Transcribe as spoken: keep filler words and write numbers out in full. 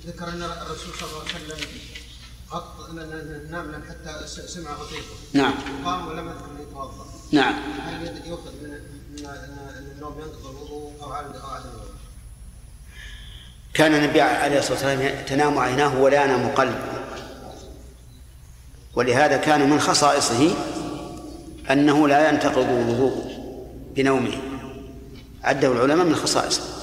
ذكر أن الرسول صلى الله عليه وسلم غط نام حتى سمع غطيطه. نعم. قام ولم يذكر أن يتوضأ. نعم. هل يؤخذ من أن النوم ينقض الوضوء أو عدم الوضوء؟ كان النبي عليه الصلاة والسلام تنام عيناه ولا ينام قلبه، ولهذا كان من خصائصه أنه لا ينتقض الوضوء بنومه، عده العلماء من خصائصه.